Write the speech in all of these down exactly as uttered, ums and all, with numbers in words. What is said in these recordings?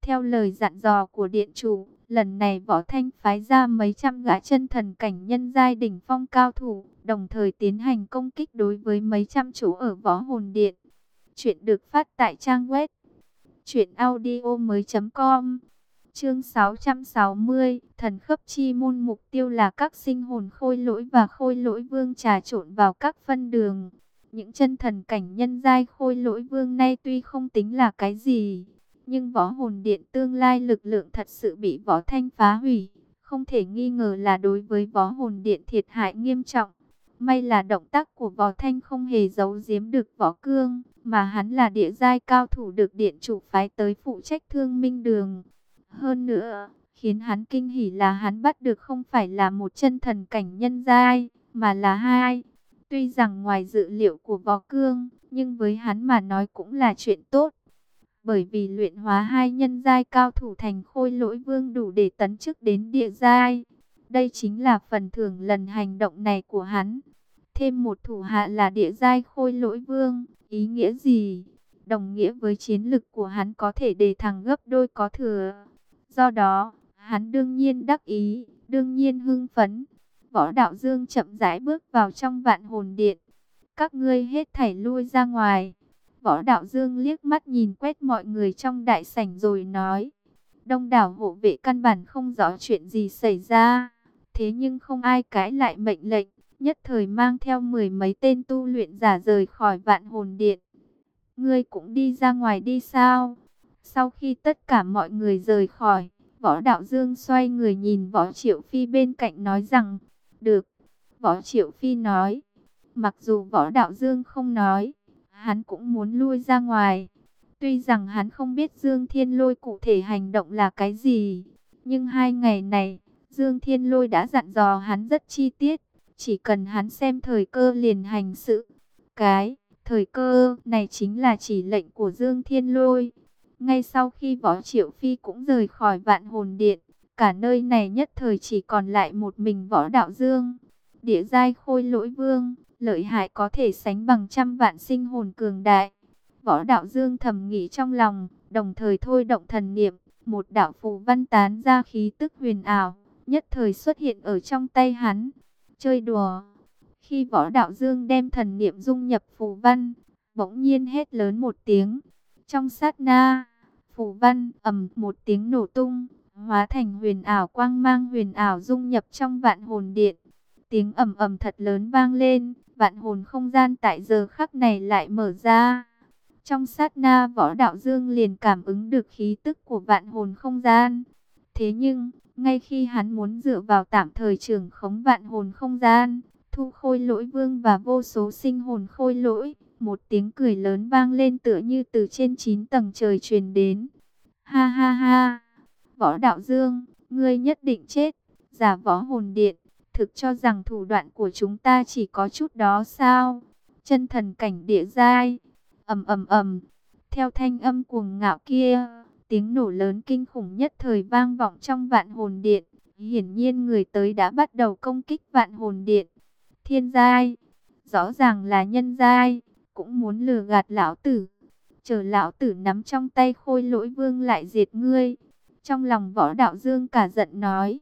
Theo lời dặn dò của điện chủ, lần này Võ Thanh phái ra mấy trăm gã chân thần cảnh nhân giai đỉnh phong cao thủ, đồng thời tiến hành công kích đối với mấy trăm chỗ ở Võ Hồn Điện. Chuyện được phát tại trang web truyện audio mới chấm com. Chương sáu trăm sáu mươi, Thần Khấp Chi Môn, mục tiêu là các sinh hồn khôi lỗi và khôi lỗi vương trà trộn vào các phân đường. Những chân thần cảnh nhân giai khôi lỗi vương nay tuy không tính là cái gì, nhưng Võ Hồn Điện tương lai lực lượng thật sự bị Võ Thanh phá hủy, không thể nghi ngờ là đối với Võ Hồn Điện thiệt hại nghiêm trọng. May là động tác của Võ Thanh không hề giấu giếm được Võ Cương, mà hắn là địa giai cao thủ được điện chủ phái tới phụ trách Thương Minh Đường. Hơn nữa, khiến hắn kinh hỉ là hắn bắt được không phải là một chân thần cảnh nhân giai, mà là hai. Tuy rằng ngoài dự liệu của Võ Cương, nhưng với hắn mà nói cũng là chuyện tốt. Bởi vì luyện hóa hai nhân giai cao thủ thành khôi lỗi vương đủ để tấn chức đến địa giai. Đây chính là phần thưởng lần hành động này của hắn. Thêm một thủ hạ là địa giai khôi lỗi vương, ý nghĩa gì? Đồng nghĩa với chiến lực của hắn có thể đề thăng gấp đôi có thừa. Do đó, hắn đương nhiên đắc ý, đương nhiên hưng phấn. Võ Đạo Dương chậm rãi bước vào trong Vạn Hồn Điện. Các ngươi hết thảy lui ra ngoài. Võ Đạo Dương liếc mắt nhìn quét mọi người trong đại sảnh rồi nói. Đông đảo hộ vệ căn bản không rõ chuyện gì xảy ra. Thế nhưng không ai cãi lại mệnh lệnh, nhất thời mang theo mười mấy tên tu luyện giả rời khỏi Vạn Hồn Điện. Ngươi cũng đi ra ngoài đi sao? Sau khi tất cả mọi người rời khỏi, Võ Đạo Dương xoay người nhìn Võ Triệu Phi bên cạnh nói rằng, được. Võ Triệu Phi nói, mặc dù Võ Đạo Dương không nói, hắn cũng muốn lui ra ngoài. Tuy rằng hắn không biết Dương Thiên Lôi cụ thể hành động là cái gì, nhưng hai ngày này, Dương Thiên Lôi đã dặn dò hắn rất chi tiết, chỉ cần hắn xem thời cơ liền hành sự. Cái thời cơ này chính là chỉ lệnh của Dương Thiên Lôi. Ngay sau khi Võ Triệu Phi cũng rời khỏi Vạn Hồn Điện, cả nơi này nhất thời chỉ còn lại một mình Võ Đạo Dương. Địa giai khôi lỗi vương, lợi hại có thể sánh bằng trăm vạn sinh hồn cường đại. Võ Đạo Dương thầm nghĩ trong lòng, đồng thời thôi động thần niệm, một đạo phù văn tán ra khí tức huyền ảo, nhất thời xuất hiện ở trong tay hắn. Chơi đùa. Khi Võ Đạo Dương đem thần niệm dung nhập phù văn, bỗng nhiên hét lớn một tiếng. Trong sát na, phù văn ầm một tiếng nổ tung, hóa thành huyền ảo quang mang huyền ảo dung nhập trong Vạn Hồn Điện. Tiếng ầm ầm thật lớn vang lên, vạn hồn không gian tại giờ khắc này lại mở ra. Trong sát na Võ Đạo Dương liền cảm ứng được khí tức của vạn hồn không gian. Thế nhưng, ngay khi hắn muốn dựa vào tạm thời trưởng khống vạn hồn không gian, thu khôi lỗi vương và vô số sinh hồn khôi lỗi, một tiếng cười lớn vang lên tựa như từ trên chín tầng trời truyền đến. Ha ha ha, Võ Đạo Dương, ngươi nhất định chết, giả Võ Hồn Điện. Thực cho rằng thủ đoạn của chúng ta chỉ có chút đó sao? Chân thần cảnh địa giai. Ầm ầm ầm. Theo thanh âm cuồng ngạo kia, tiếng nổ lớn kinh khủng nhất thời vang vọng trong Vạn Hồn Điện. Hiển nhiên người tới đã bắt đầu công kích Vạn Hồn Điện. Thiên giai, rõ ràng là nhân giai, cũng muốn lừa gạt lão tử. Chờ lão tử nắm trong tay khôi lỗi vương lại diệt ngươi. Trong lòng Võ Đạo Dương cả giận nói.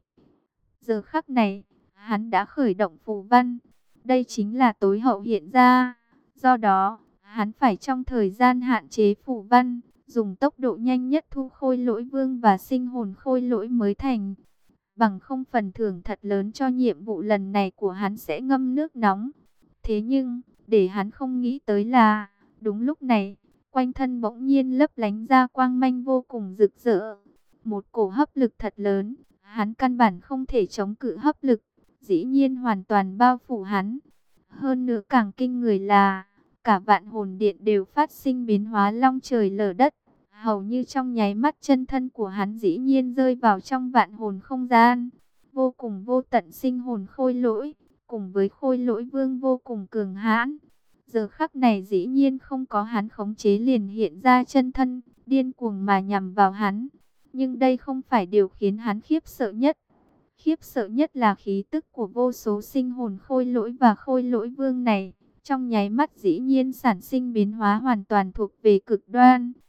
Giờ khắc này, hắn đã khởi động phù văn. Đây chính là tối hậu hiện ra. Do đó, hắn phải trong thời gian hạn chế phù văn, dùng tốc độ nhanh nhất thu khôi lỗi vương và sinh hồn khôi lỗi mới thành. Bằng không phần thưởng thật lớn cho nhiệm vụ lần này của hắn sẽ ngâm nước nóng. Thế nhưng, để hắn không nghĩ tới là, đúng lúc này, quanh thân bỗng nhiên lấp lánh ra quang manh vô cùng rực rỡ. Một cổ hấp lực thật lớn, hắn căn bản không thể chống cự hấp lực. Dĩ nhiên hoàn toàn bao phủ hắn. Hơn nữa càng kinh người là, cả Vạn Hồn Điện đều phát sinh biến hóa long trời lở đất. Hầu như trong nháy mắt chân thân của hắn dĩ nhiên rơi vào trong vạn hồn không gian. Vô cùng vô tận sinh hồn khôi lỗi, cùng với khôi lỗi vương vô cùng cường hãn. Giờ khắc này dĩ nhiên không có hắn khống chế liền hiện ra chân thân, điên cuồng mà nhằm vào hắn. Nhưng đây không phải điều khiến hắn khiếp sợ nhất. Khiếp sợ nhất là khí tức của vô số sinh hồn khôi lỗi và khôi lỗi vương này. Trong nháy mắt dĩ nhiên sản sinh biến hóa hoàn toàn thuộc về cực đoan.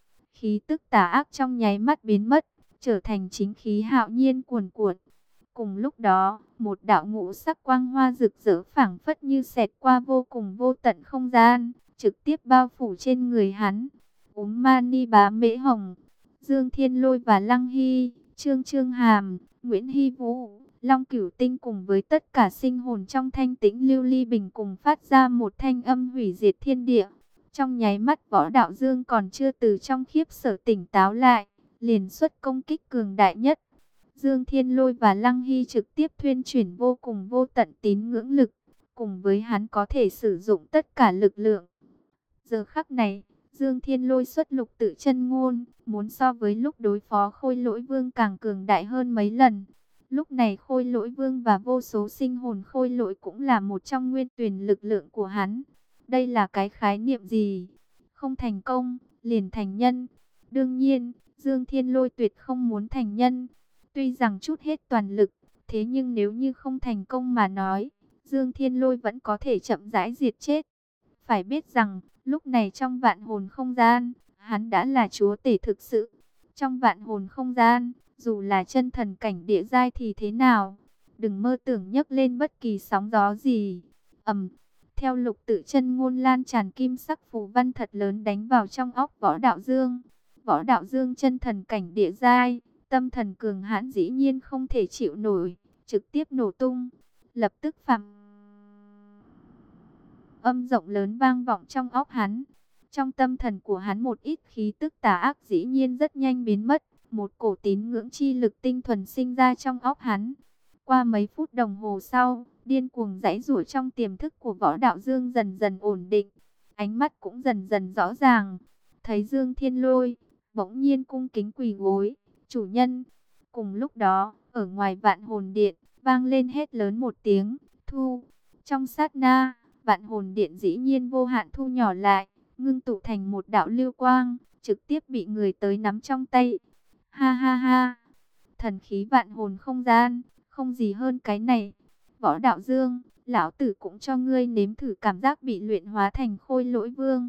khí tức tà ác trong nháy mắt biến mất, trở thành chính khí hạo nhiên cuồn cuộn. Cùng lúc đó, một đạo ngũ sắc quang hoa rực rỡ phảng phất như xẹt qua vô cùng vô tận không gian, trực tiếp bao phủ trên người hắn. Úm Mani Bá Mễ Hồng, Dương Thiên Lôi và Lăng Hy, Trương Trương Hàm, Nguyễn Hy Vũ, Long Cửu Tinh cùng với tất cả sinh hồn trong thanh tĩnh lưu ly bình cùng phát ra một thanh âm hủy diệt thiên địa. Trong nháy mắt Võ Đạo Dương còn chưa từ trong khiếp sợ tỉnh táo lại, liền xuất công kích cường đại nhất. Dương Thiên Lôi và Lăng Hy trực tiếp thuyên chuyển vô cùng vô tận tín ngưỡng lực, cùng với hắn có thể sử dụng tất cả lực lượng. Giờ khắc này, Dương Thiên Lôi xuất lục tự chân ngôn, muốn so với lúc đối phó Khôi Lỗi Vương càng cường đại hơn mấy lần. Lúc này Khôi Lỗi Vương và vô số sinh hồn Khôi Lỗi cũng là một trong nguyên tuyển lực lượng của hắn. Đây là cái khái niệm gì? Không thành công, liền thành nhân. Đương nhiên, Dương Thiên Lôi tuyệt không muốn thành nhân. Tuy rằng chút hết toàn lực, thế nhưng nếu như không thành công mà nói, Dương Thiên Lôi vẫn có thể chậm rãi diệt chết. Phải biết rằng, lúc này trong vạn hồn không gian, hắn đã là chúa tể thực sự. Trong vạn hồn không gian, dù là chân thần cảnh địa giai thì thế nào, đừng mơ tưởng nhấc lên bất kỳ sóng gió gì. Ầm, theo lục tự chân ngôn lan tràn kim sắc phù văn thật lớn đánh vào trong óc Võ Đạo Dương. Võ Đạo Dương chân thần cảnh địa giai, tâm thần cường hãn dĩ nhiên không thể chịu nổi, trực tiếp nổ tung, lập tức phàm âm rộng lớn vang vọng trong óc hắn. Trong tâm thần của hắn một ít khí tức tà ác dĩ nhiên rất nhanh biến mất, một cổ tín ngưỡng chi lực tinh thuần sinh ra trong óc hắn. Qua mấy phút đồng hồ sau, điên cuồng giãy giụa trong tiềm thức của Võ Đạo Dương dần dần ổn định, ánh mắt cũng dần dần rõ ràng. Thấy Dương Thiên Lôi, bỗng nhiên cung kính quỳ gối, "Chủ nhân." Cùng lúc đó, ở ngoài Vạn Hồn Điện, vang lên hét lớn một tiếng, "Thu!" Trong sát na, Vạn Hồn Điện dĩ nhiên vô hạn thu nhỏ lại, ngưng tụ thành một đạo lưu quang, trực tiếp bị người tới nắm trong tay. Ha ha ha! Thần khí vạn hồn không gian, không gì hơn cái này. Võ Đạo Dương, lão tử cũng cho ngươi nếm thử cảm giác bị luyện hóa thành Khôi Lỗi Vương.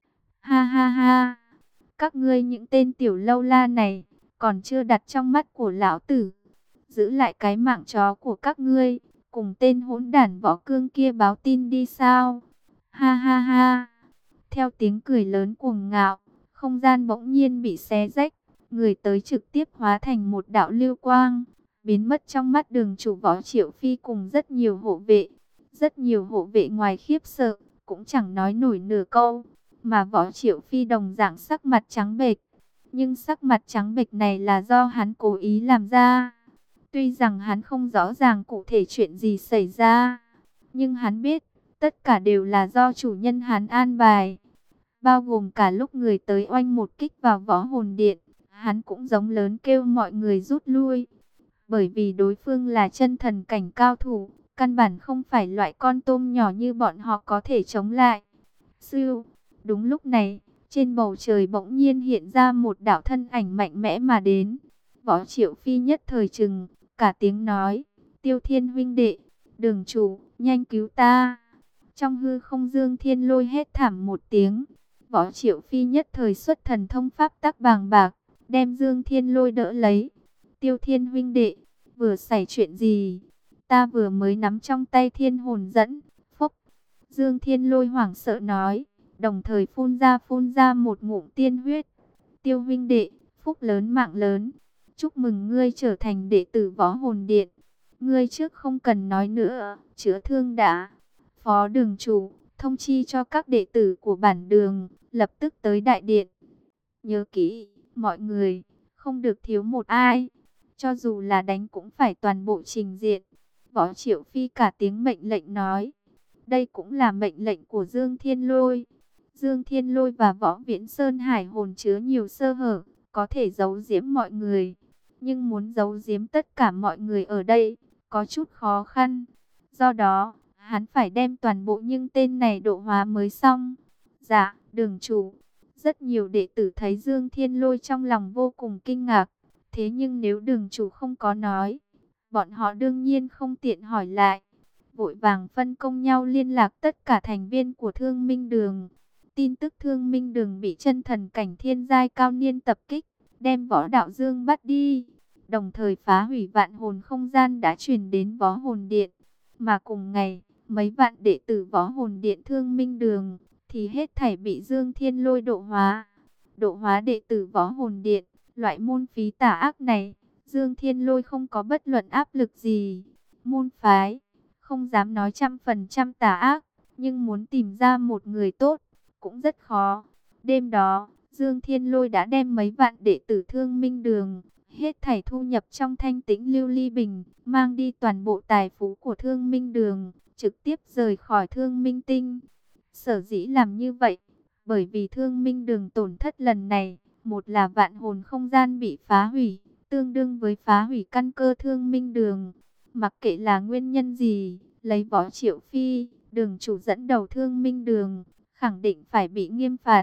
Ha ha ha! Các ngươi những tên tiểu lâu la này, còn chưa đặt trong mắt của lão tử. Giữ lại cái mạng chó của các ngươi, cùng tên hỗn đản Võ Cương kia báo tin đi sao? Ha ha ha! Theo tiếng cười lớn cuồng ngạo, không gian bỗng nhiên bị xé rách, người tới trực tiếp hóa thành một đạo lưu quang, biến mất trong mắt Đường chủ Võ Triệu Phi cùng rất nhiều hộ vệ. Rất nhiều hộ vệ ngoài khiếp sợ, cũng chẳng nói nổi nửa câu, mà Võ Triệu Phi đồng dạng sắc mặt trắng bệch. Nhưng sắc mặt trắng bệch này là do hắn cố ý làm ra. Tuy rằng hắn không rõ ràng cụ thể chuyện gì xảy ra, nhưng hắn biết, tất cả đều là do chủ nhân hắn an bài. Bao gồm cả lúc người tới oanh một kích vào Võ Hồn Điện, hắn cũng giống lớn kêu mọi người rút lui. Bởi vì đối phương là chân thần cảnh cao thủ, căn bản không phải loại con tôm nhỏ như bọn họ có thể chống lại. Sư, đúng lúc này, trên bầu trời bỗng nhiên hiện ra một đạo thân ảnh mạnh mẽ mà đến. Võ Triệu Phi nhất thời chừng, cả tiếng nói, "Tiêu Thiên huynh đệ, Đường chủ, nhanh cứu ta." Trong hư không Dương Thiên Lôi hét thảm một tiếng. Võ Triệu Phi nhất thời xuất thần thông pháp tắc bàng bạc, đem Dương Thiên Lôi đỡ lấy. "Tiêu Thiên huynh đệ, vừa xảy chuyện gì? Ta vừa mới nắm trong tay thiên hồn dẫn." Phốc! Dương Thiên Lôi hoảng sợ nói, đồng thời phun ra phun ra một ngụm tiên huyết. "Tiêu huynh đệ, phúc lớn mạng lớn. Chúc mừng ngươi trở thành đệ tử Võ Hồn Điện. Ngươi trước không cần nói nữa, chữa thương đã. Phó đường chủ, thông chi cho các đệ tử của bản đường, lập tức tới đại điện. Nhớ kỹ, mọi người, không được thiếu một ai. Cho dù là đánh cũng phải toàn bộ trình diện." Võ Triệu Phi cả tiếng mệnh lệnh nói. Đây cũng là mệnh lệnh của Dương Thiên Lôi. Dương Thiên Lôi và Võ Viễn Sơn hải hồn chứa nhiều sơ hở, có thể giấu giếm mọi người. Nhưng muốn giấu giếm tất cả mọi người ở đây, có chút khó khăn. Do đó, hắn phải đem toàn bộ những tên này độ hóa mới xong. Dạ, đường chủ. Rất nhiều đệ tử thấy Dương Thiên Lôi trong lòng vô cùng kinh ngạc. Thế nhưng nếu đường chủ không có nói, bọn họ đương nhiên không tiện hỏi lại. Vội vàng phân công nhau liên lạc tất cả thành viên của Thương Minh Đường. tin tức Thương Minh Đường bị chân thần cảnh thiên giai cao niên tập kích, đem Võ Đạo Dương bắt đi, đồng thời phá hủy vạn hồn không gian đã truyền đến Võ Hồn Điện. Mà cùng ngày, mấy vạn đệ tử Võ Hồn Điện Thương Minh Đường thì hết thảy bị Dương Thiên Lôi độ hóa. Độ hóa đệ tử Võ Hồn Điện, loại môn phí tà ác này, Dương Thiên Lôi không có bất luận áp lực gì. Môn phái, không dám nói trăm phần trăm tà ác, nhưng muốn tìm ra một người tốt, cũng rất khó. Đêm đó, Dương Thiên Lôi đã đem mấy vạn đệ tử Thương Minh Đường, hết thảy thu nhập trong Thanh Tĩnh Lưu Ly Bình, mang đi toàn bộ tài phú của Thương Minh Đường, trực tiếp rời khỏi Thương Minh Tinh. Sở dĩ làm như vậy, bởi vì Thương Minh Đường tổn thất lần này, một là vạn hồn không gian bị phá hủy, tương đương với phá hủy căn cơ Thương Minh Đường. Mặc kệ là nguyên nhân gì, lấy Võ Triệu Phi, đường chủ dẫn đầu Thương Minh Đường, khẳng định phải bị nghiêm phạt.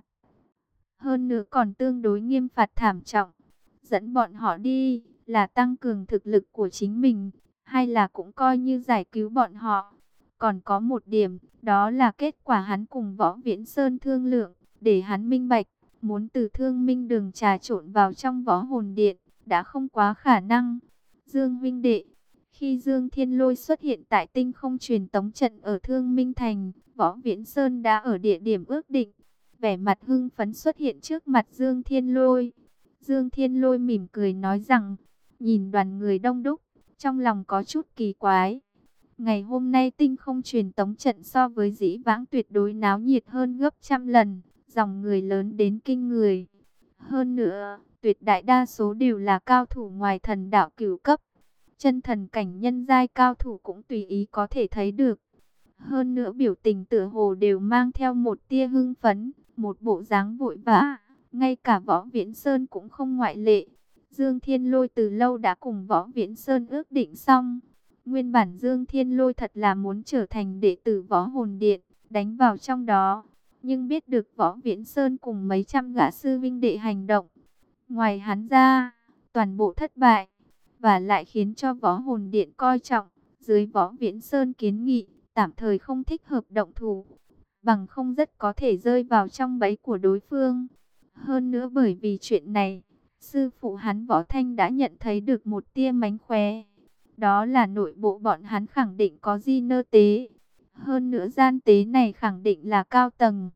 Hơn nữa còn tương đối nghiêm phạt thảm trọng. Dẫn bọn họ đi, là tăng cường thực lực của chính mình, hay là cũng coi như giải cứu bọn họ. Còn có một điểm, đó là kết quả hắn cùng Võ Viễn Sơn thương lượng, để hắn minh bạch, muốn từ Thương Minh Đường trà trộn vào trong Võ Hồn Điện, đã không quá khả năng. Dương huynh đệ, khi Dương Thiên Lôi xuất hiện tại tinh không truyền tống trận ở Thương Minh Thành, Võ Viễn Sơn đã ở địa điểm ước định. Vẻ mặt hưng phấn xuất hiện trước mặt Dương Thiên Lôi. Dương Thiên Lôi mỉm cười nói rằng, nhìn đoàn người đông đúc, trong lòng có chút kỳ quái. Ngày hôm nay tinh không truyền tống trận so với dĩ vãng tuyệt đối náo nhiệt hơn gấp trăm lần, dòng người lớn đến kinh người. Hơn nữa, tuyệt đại đa số đều là cao thủ ngoài thần đạo cửu cấp. Chân thần cảnh nhân giai cao thủ cũng tùy ý có thể thấy được. Hơn nữa biểu tình tựa hồ đều mang theo một tia hưng phấn, một bộ dáng vội vã. Ngay cả Võ Viễn Sơn cũng không ngoại lệ. Dương Thiên Lôi từ lâu đã cùng Võ Viễn Sơn ước định xong. Nguyên bản Dương Thiên Lôi thật là muốn trở thành đệ tử Võ Hồn Điện, đánh vào trong đó. Nhưng biết được Võ Viễn Sơn cùng mấy trăm gã sư vinh đệ hành động, ngoài hắn ra, toàn bộ thất bại. Và lại khiến cho Võ Hồn Điện coi trọng, dưới Võ Viễn Sơn kiến nghị, tạm thời không thích hợp động thủ, bằng không rất có thể rơi vào trong bẫy của đối phương. Hơn nữa bởi vì chuyện này, sư phụ hắn Võ Thanh đã nhận thấy được một tia mánh khóe. Đó là nội bộ bọn hắn khẳng định có di nơ tế. Hơn nữa gian tế này khẳng định là cao tầng.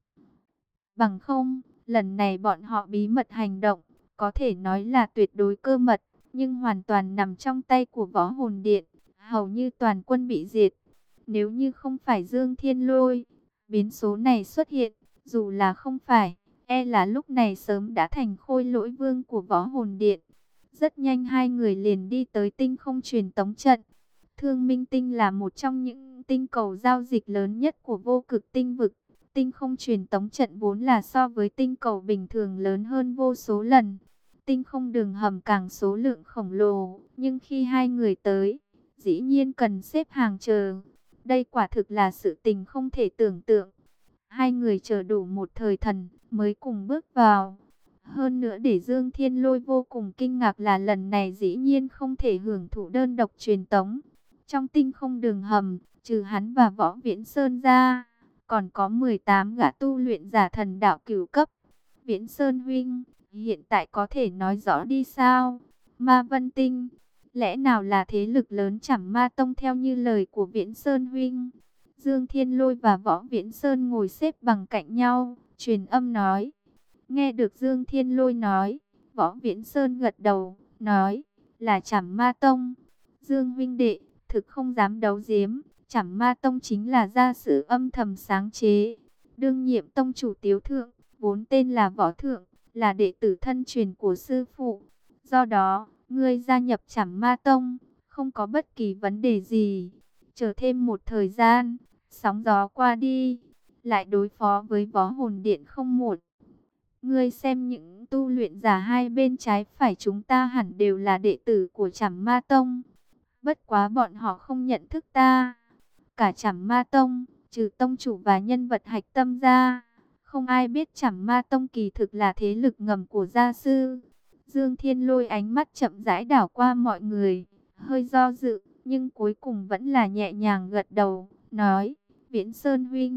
Bằng không, lần này bọn họ bí mật hành động, có thể nói là tuyệt đối cơ mật, nhưng hoàn toàn nằm trong tay của Võ Hồn Điện, hầu như toàn quân bị diệt. Nếu như không phải Dương Thiên Lôi, biến số này xuất hiện, dù là không phải, e là lúc này sớm đã thành khôi lỗi vương của Võ Hồn Điện. Rất nhanh hai người liền đi tới tinh không truyền tống trận. Thương Minh Tinh là một trong những tinh cầu giao dịch lớn nhất của vô cực tinh vực. Tinh không truyền tống trận vốn là so với tinh cầu bình thường lớn hơn vô số lần. Tinh không đường hầm càng số lượng khổng lồ, nhưng khi hai người tới, dĩ nhiên cần xếp hàng chờ. Đây quả thực là sự tình không thể tưởng tượng. Hai người chờ đủ một thời thần mới cùng bước vào. Hơn nữa để Dương Thiên Lôi vô cùng kinh ngạc là lần này dĩ nhiên không thể hưởng thụ đơn độc truyền tống. Trong tinh không đường hầm, trừ hắn và Võ Viễn Sơn ra, còn có mười tám gã tu luyện giả thần đạo cửu cấp. Viễn Sơn huynh, hiện tại có thể nói rõ đi sao? Ma Vân Tinh, lẽ nào là thế lực lớn Trảm Ma Tông theo như lời của Viễn Sơn huynh? Dương Thiên Lôi và Võ Viễn Sơn ngồi xếp bằng cạnh nhau, truyền âm nói. Nghe được Dương Thiên Lôi nói, Võ Viễn Sơn gật đầu, nói, là Trảm Ma Tông. Dương huynh đệ, thực không dám đấu giếm, Trảm Ma Tông chính là gia sử âm thầm sáng chế. Đương nhiệm tông chủ Tiếu Thượng, vốn tên là Võ Thượng, là đệ tử thân truyền của sư phụ. Do đó, ngươi gia nhập Trảm Ma Tông, không có bất kỳ vấn đề gì. Chờ thêm một thời gian, sóng gió qua đi, lại đối phó với Võ Hồn Điện không muộn. Ngươi xem những tu luyện giả hai bên trái phải chúng ta hẳn đều là đệ tử của Trảm Ma Tông. Bất quá bọn họ không nhận thức ta. Cả Trảm Ma Tông, trừ tông chủ và nhân vật hạch tâm ra, không ai biết Trảm Ma Tông kỳ thực là thế lực ngầm của gia sư. Dương Thiên Lôi ánh mắt chậm rãi đảo qua mọi người, hơi do dự, nhưng cuối cùng vẫn là nhẹ nhàng gật đầu, nói, Viễn Sơn huynh,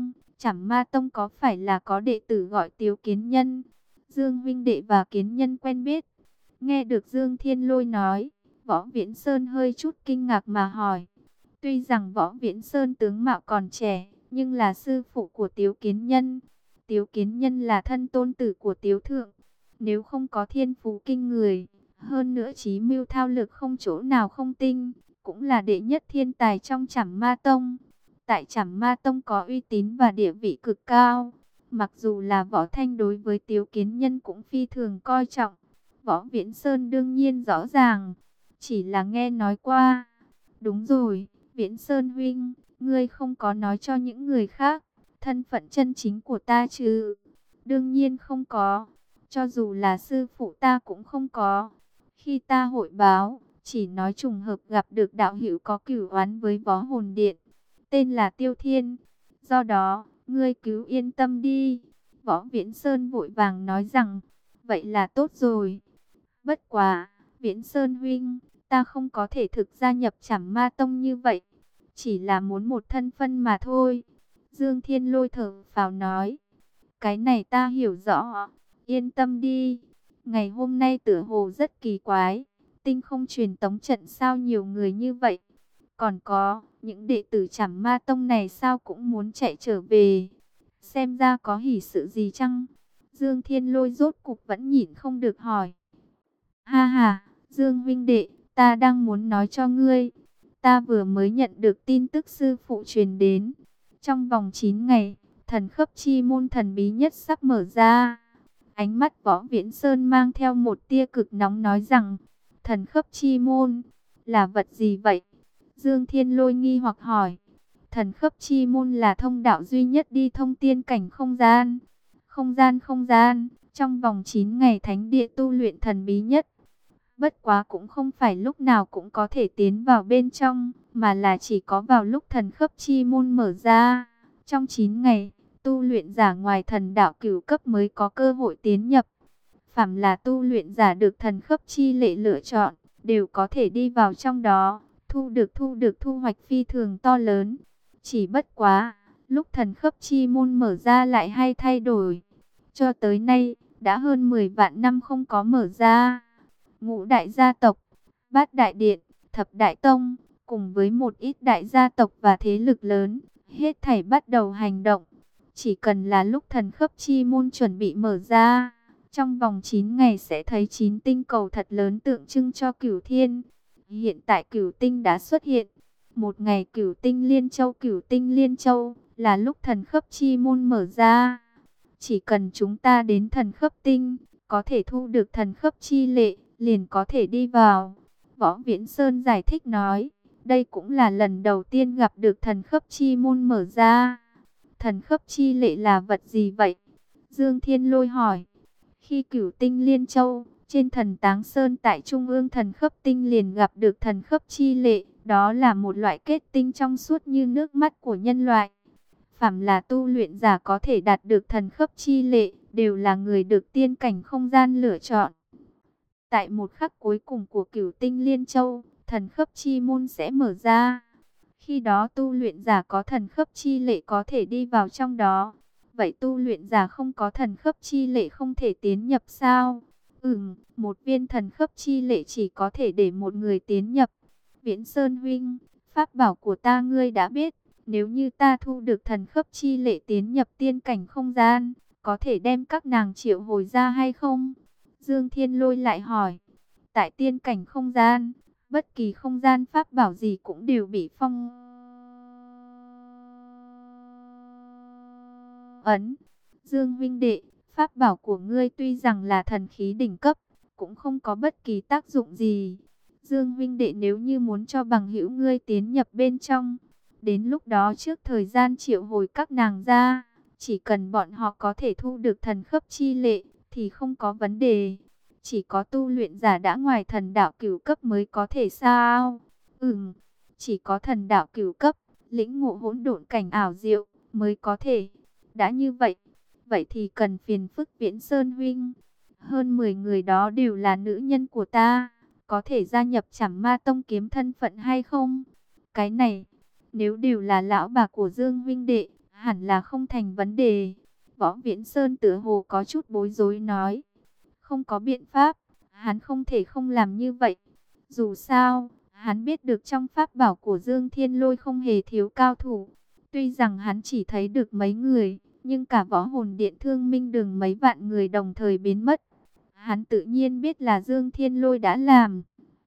Chảm Ma Tông có phải là có đệ tử gọi Tiếu Kiến Nhân? Dương huynh đệ và Kiến Nhân quen biết. Nghe được Dương Thiên Lôi nói, Võ Viễn Sơn hơi chút kinh ngạc mà hỏi. Tuy rằng Võ Viễn Sơn tướng mạo còn trẻ, nhưng là sư phụ của Tiếu Kiến Nhân. Tiếu Kiến Nhân là thân tôn tử của Tiếu Thượng. Nếu không có thiên phú kinh người, hơn nữa trí mưu thao lược không chỗ nào không tinh, cũng là đệ nhất thiên tài trong Chảm Ma Tông. Tại Chảm Ma Tông có uy tín và địa vị cực cao. Mặc dù là Võ Thanh đối với Tiếu Kiến Nhân cũng phi thường coi trọng. Võ Viễn Sơn đương nhiên rõ ràng, chỉ là nghe nói qua. Đúng rồi, Viễn Sơn huynh, ngươi không có nói cho những người khác thân phận chân chính của ta chứ? Đương nhiên không có, cho dù là sư phụ ta cũng không có. Khi ta hội báo, chỉ nói trùng hợp gặp được đạo hữu có cửu oán với Võ Hồn Điện, tên là Tiêu Thiên. Do đó, ngươi cứ yên tâm đi. Võ Viễn Sơn vội vàng nói rằng, vậy là tốt rồi. Bất quá, Viễn Sơn huynh, ta không có thể thực gia nhập Chảm Ma Tông như vậy, chỉ là muốn một thân phân mà thôi. Dương Thiên Lôi thở phào nói, cái này ta hiểu rõ, yên tâm đi. Ngày hôm nay tựa hồ rất kỳ quái, tinh không truyền tống trận sao nhiều người như vậy? Còn có, những đệ tử Chảm Ma Tông này sao cũng muốn chạy trở về? Xem ra có hỷ sự gì chăng? Dương Thiên Lôi rốt cục vẫn nhịn không được hỏi. Ha ha, Dương huynh đệ, ta đang muốn nói cho ngươi. Ta vừa mới nhận được tin tức sư phụ truyền đến. Trong vòng chín ngày, thần khấp chi môn thần bí nhất sắp mở ra. Ánh mắt Võ Viễn Sơn mang theo một tia cực nóng nói rằng, thần khấp chi môn là vật gì vậy? Dương Thiên Lôi nghi hoặc hỏi. Thần khấp chi môn là thông đạo duy nhất đi thông tiên cảnh không gian. Không gian không gian, trong vòng chín ngày thánh địa tu luyện thần bí nhất. Bất quá cũng không phải lúc nào cũng có thể tiến vào bên trong, mà là chỉ có vào lúc thần khấp chi môn mở ra. Trong chín ngày, tu luyện giả ngoài thần đạo cửu cấp mới có cơ hội tiến nhập. Phàm là tu luyện giả được thần khấp chi lệ lựa chọn, đều có thể đi vào trong đó, thu được thu được thu hoạch phi thường to lớn. Chỉ bất quá, lúc thần khấp chi môn mở ra lại hay thay đổi. Cho tới nay, đã hơn mười vạn năm không có mở ra. Ngũ đại gia tộc, bát đại điện, thập đại tông, cùng với một ít đại gia tộc và thế lực lớn, hết thảy bắt đầu hành động. Chỉ cần là lúc thần khấp chi môn chuẩn bị mở ra, trong vòng chín ngày sẽ thấy chín tinh cầu thật lớn tượng trưng cho cửu thiên. Hiện tại cửu tinh đã xuất hiện. Một ngày cửu tinh liên châu cửu tinh liên châu là lúc thần khấp chi môn mở ra. Chỉ cần chúng ta đến thần khấp tinh, có thể thu được thần khấp chi lệ, liền có thể đi vào. Võ Viễn Sơn giải thích nói, đây cũng là lần đầu tiên gặp được thần khấp chi môn mở ra. Thần khấp chi lệ là vật gì vậy? Dương Thiên Lôi hỏi. Khi cửu tinh liên châu, trên thần Táng Sơn tại trung ương thần khấp tinh liền gặp được thần khấp chi lệ. Đó là một loại kết tinh trong suốt như nước mắt của nhân loại. Phàm là tu luyện giả có thể đạt được thần khấp chi lệ, đều là người được tiên cảnh không gian lựa chọn. Tại một khắc cuối cùng của cửu tinh liên châu, thần khấp chi môn sẽ mở ra. Khi đó tu luyện giả có thần khấp chi lệ có thể đi vào trong đó. Vậy tu luyện giả không có thần khấp chi lệ không thể tiến nhập sao? Ừm, một viên thần khấp chi lệ chỉ có thể để một người tiến nhập. Viễn Sơn huynh, pháp bảo của ta ngươi đã biết. Nếu như ta thu được thần khấp chi lệ tiến nhập tiên cảnh không gian, có thể đem các nàng triệu hồi ra hay không? Dương Thiên Lôi lại hỏi. Tại tiên cảnh không gian, bất kỳ không gian pháp bảo gì cũng đều bị phong ấn. Dương huynh đệ, pháp bảo của ngươi tuy rằng là thần khí đỉnh cấp, cũng không có bất kỳ tác dụng gì. Dương huynh đệ nếu như muốn cho bằng hữu ngươi tiến nhập bên trong, đến lúc đó trước thời gian triệu hồi các nàng ra, chỉ cần bọn họ có thể thu được thần khấp chi lệ, thì không có vấn đề. Chỉ có tu luyện giả đã ngoài thần đạo cửu cấp mới có thể sao? Ừm, chỉ có thần đạo cửu cấp, lĩnh ngộ hỗn độn cảnh ảo diệu mới có thể. Đã như vậy, vậy thì cần phiền phức Viễn Sơn huynh. Hơn mười người đó đều là nữ nhân của ta, có thể gia nhập Chảm Ma Tông kiếm thân phận hay không? Cái này, nếu đều là lão bà của Dương huynh đệ, hẳn là không thành vấn đề. Võ Viễn Sơn tựa hồ có chút bối rối nói. Không có biện pháp, hắn không thể không làm như vậy. Dù sao, hắn biết được trong pháp bảo của Dương Thiên Lôi không hề thiếu cao thủ. Tuy rằng hắn chỉ thấy được mấy người, nhưng cả võ hồn điện Thương Minh Đường mấy vạn người đồng thời biến mất. Hắn tự nhiên biết là Dương Thiên Lôi đã làm.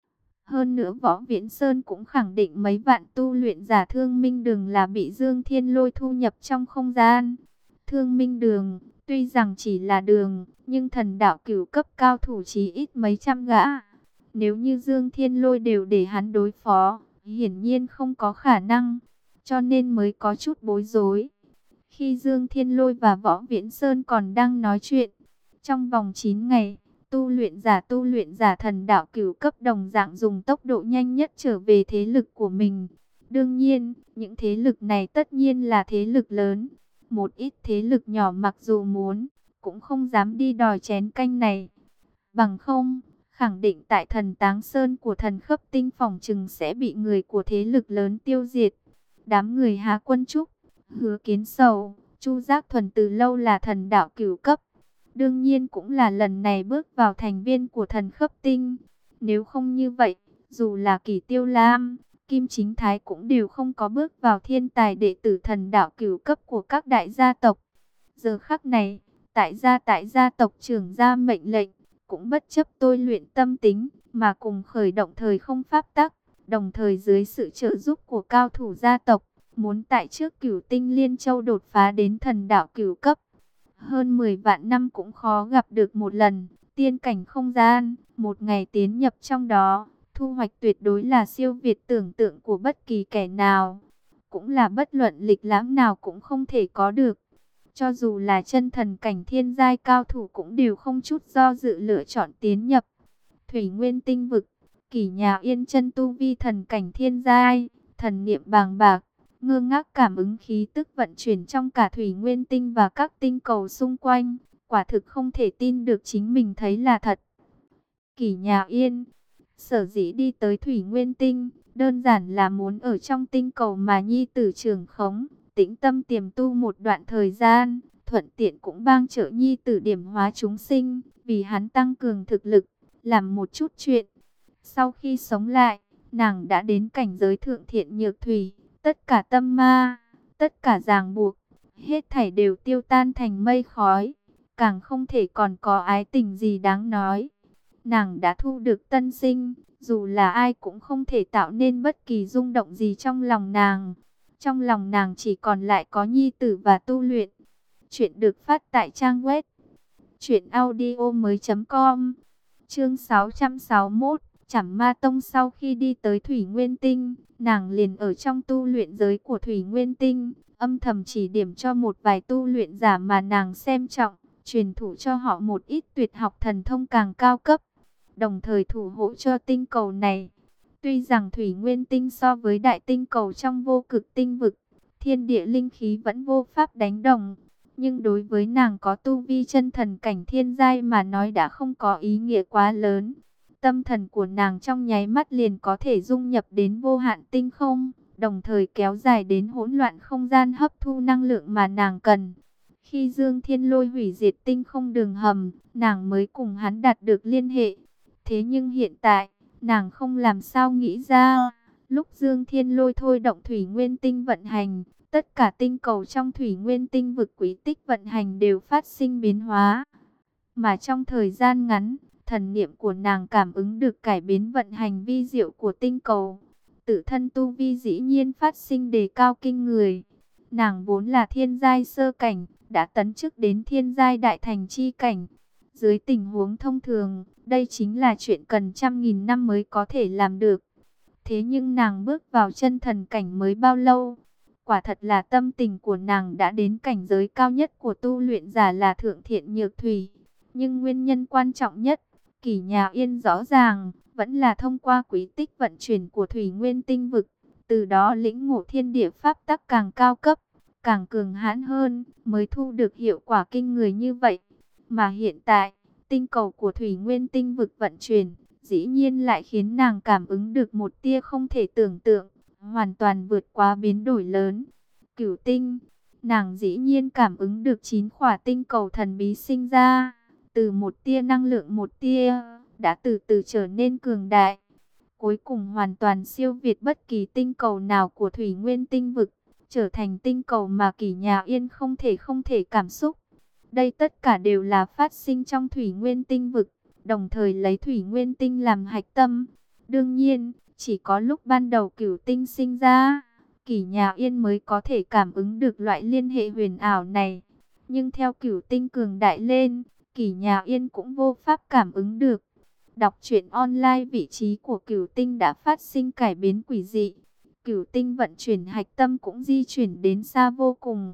Hơn nữa Võ Viễn Sơn cũng khẳng định mấy vạn tu luyện giả Thương Minh Đường là bị Dương Thiên Lôi thu nhập trong không gian. Thương Minh Đường, tuy rằng chỉ là đường, nhưng thần đạo cửu cấp cao thủ chí ít mấy trăm gã. Nếu như Dương Thiên Lôi đều để hắn đối phó, hiển nhiên không có khả năng, cho nên mới có chút bối rối. Khi Dương Thiên Lôi và Võ Viễn Sơn còn đang nói chuyện, trong vòng chín ngày, tu luyện giả tu luyện giả thần đạo cửu cấp đồng dạng dùng tốc độ nhanh nhất trở về thế lực của mình. Đương nhiên, những thế lực này tất nhiên là thế lực lớn. Một ít thế lực nhỏ mặc dù muốn, cũng không dám đi đòi chén canh này. Bằng không, khẳng định tại thần táng sơn của thần khấp tinh phòng chừng sẽ bị người của thế lực lớn tiêu diệt. Đám người Hà Quân Trúc, Hứa Kiến Sầu, Chu Giác Thuần từ lâu là thần đạo cửu cấp. Đương nhiên cũng là lần này bước vào thành viên của thần khấp tinh. Nếu không như vậy, dù là Kỷ Tiêu Lam, Kim Chính Thái cũng đều không có bước vào thiên tài đệ tử thần đạo cửu cấp của các đại gia tộc. Giờ khắc này, tại gia tại gia tộc trưởng ra mệnh lệnh, cũng bất chấp tôi luyện tâm tính, mà cùng khởi động thời không pháp tắc, đồng thời dưới sự trợ giúp của cao thủ gia tộc, muốn tại trước Cửu Tinh Liên Châu đột phá đến thần đạo cửu cấp. Hơn mười vạn năm cũng khó gặp được một lần, tiên cảnh không gian, một ngày tiến nhập trong đó, thu hoạch tuyệt đối là siêu việt tưởng tượng của bất kỳ kẻ nào, cũng là bất luận lịch lãm nào cũng không thể có được. Cho dù là chân thần cảnh thiên giai cao thủ cũng đều không chút do dự lựa chọn tiến nhập. Thủy Nguyên Tinh Vực, Kỷ Nhà Yên chân tu vi thần cảnh thiên giai, thần niệm bàng bạc, ngơ ngác cảm ứng khí tức vận chuyển trong cả Thủy Nguyên Tinh và các tinh cầu xung quanh, quả thực không thể tin được chính mình thấy là thật. Kỷ Nhà Yên, sở dĩ đi tới Thủy Nguyên Tinh, đơn giản là muốn ở trong tinh cầu mà nhi tử trưởng khống, tĩnh tâm tiềm tu một đoạn thời gian, thuận tiện cũng bang trợ nhi tử điểm hóa chúng sinh, vì hắn tăng cường thực lực, làm một chút chuyện. Sau khi sống lại, nàng đã đến cảnh giới thượng thiện nhược thủy, tất cả tâm ma, tất cả ràng buộc, hết thảy đều tiêu tan thành mây khói, càng không thể còn có ái tình gì đáng nói. Nàng đã thu được tân sinh, dù là ai cũng không thể tạo nên bất kỳ rung động gì trong lòng nàng. Trong lòng nàng chỉ còn lại có nhi tử và tu luyện. Chuyện được phát tại trang web truyện audio mới chấm com. Chương sáu trăm sáu mươi mốt, Trảm Ma Tông. Sau khi đi tới Thủy Nguyên Tinh, nàng liền ở trong tu luyện giới của Thủy Nguyên Tinh, âm thầm chỉ điểm cho một vài tu luyện giả mà nàng xem trọng, truyền thụ cho họ một ít tuyệt học thần thông càng cao cấp, đồng thời thủ hộ cho tinh cầu này. Tuy rằng Thủy Nguyên Tinh so với đại tinh cầu trong vô cực tinh vực, thiên địa linh khí vẫn vô pháp đánh đồng, nhưng đối với nàng có tu vi chân thần cảnh thiên giai mà nói đã không có ý nghĩa quá lớn. Tâm thần của nàng trong nháy mắt liền có thể dung nhập đến vô hạn tinh không, đồng thời kéo dài đến hỗn loạn không gian hấp thu năng lượng mà nàng cần. Khi Dương Thiên Lôi hủy diệt tinh không đường hầm, nàng mới cùng hắn đạt được liên hệ. Thế nhưng hiện tại, nàng không làm sao nghĩ ra, lúc Dương Thiên Lôi thôi động Thủy Nguyên Tinh vận hành, tất cả tinh cầu trong Thủy Nguyên Tinh vực quý tích vận hành đều phát sinh biến hóa. Mà trong thời gian ngắn, thần niệm của nàng cảm ứng được cải biến vận hành vi diệu của tinh cầu. Tự thân tu vi dĩ nhiên phát sinh đề cao kinh người. Nàng vốn là thiên giai sơ cảnh, đã tấn chức đến thiên giai đại thành chi cảnh. Dưới tình huống thông thường, đây chính là chuyện cần trăm nghìn năm mới có thể làm được. Thế nhưng nàng bước vào chân thần cảnh mới bao lâu? Quả thật là tâm tình của nàng đã đến cảnh giới cao nhất của tu luyện giả là thượng thiện nhược thủy. Nhưng nguyên nhân quan trọng nhất, Kỷ Nhà Yên rõ ràng, vẫn là thông qua quý tích vận chuyển của Thủy Nguyên Tinh vực. Từ đó lĩnh ngộ thiên địa pháp tắc càng cao cấp, càng cường hãn hơn, mới thu được hiệu quả kinh người như vậy. Mà hiện tại, tinh cầu của Thủy Nguyên Tinh vực vận chuyển, dĩ nhiên lại khiến nàng cảm ứng được một tia không thể tưởng tượng, hoàn toàn vượt quá biến đổi lớn. Cửu tinh, nàng dĩ nhiên cảm ứng được chín khỏa tinh cầu thần bí sinh ra, từ một tia năng lượng một tia, đã từ từ trở nên cường đại. Cuối cùng hoàn toàn siêu việt bất kỳ tinh cầu nào của Thủy Nguyên tinh vực, trở thành tinh cầu mà Kỷ Nhà Yên không thể không thể cảm xúc. Đây tất cả đều là phát sinh trong Thủy Nguyên tinh vực, đồng thời lấy Thủy Nguyên tinh làm hạch tâm. Đương nhiên, chỉ có lúc ban đầu Cửu tinh sinh ra, Kỷ Nhà Yên mới có thể cảm ứng được loại liên hệ huyền ảo này. Nhưng theo Cửu tinh cường đại lên, Kỷ Nhà Yên cũng vô pháp cảm ứng được. Đọc truyện online, vị trí của Cửu tinh đã phát sinh cải biến quỷ dị. Cửu tinh vận chuyển hạch tâm cũng di chuyển đến xa vô cùng.